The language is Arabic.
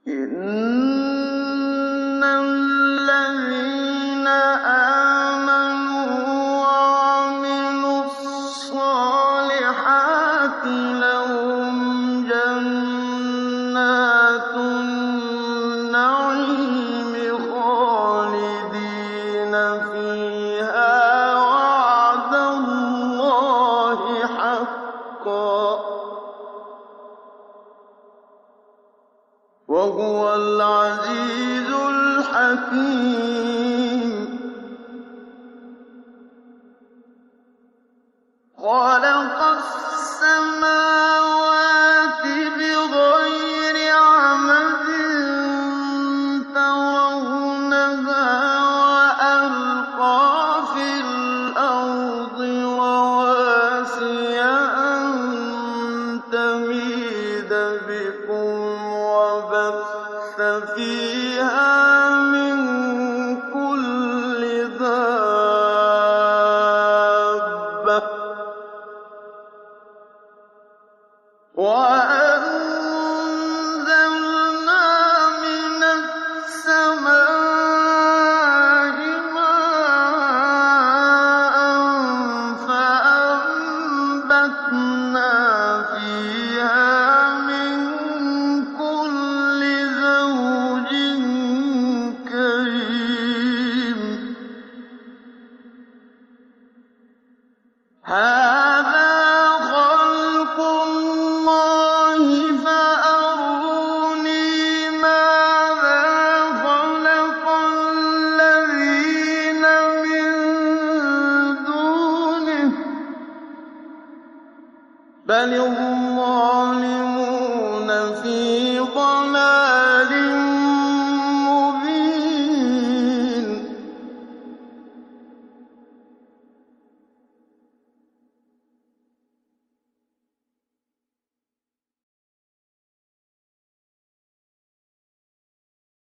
إِنَّ الَّذِينَ آمَنُوا وَعَمِلُوا الصَّالِحَاتِ لَهُمْ جَنَّاتُ النَّعِيمِ خَالِدِينَ فِيهَا وَعْدَ اللَّهِ حَقًّا ۚ وَهُوَ الْعَزِيزُ الْحَكِيمُ. خَلَقَ السَّمَاوَاتِ بِغَيْرِ عَمَدٍ تَرَوْنَهَا وَأَلْقَىٰ فِي الْأَرْضِ رَوَاسِيَ أَن تَمِيدَ بِكُمْ وَبَثَّ فِيهَا مِن كُلِّ دَابَّةٍ وَأَنزَلْنَا مِنَ السَّمَاءِ مَاءً فَأَنبَتْنَا فِيهَا مِن كُلِّ زَوْجٍ كَرِيمٍ. هَٰذَا خَلْقُ اللَّهِ فَأَرُونِي مَاذَا خَلَقَ الَّذِينَ مِن دُونِهِ ۚ بَلِ الظَّالِمُونَ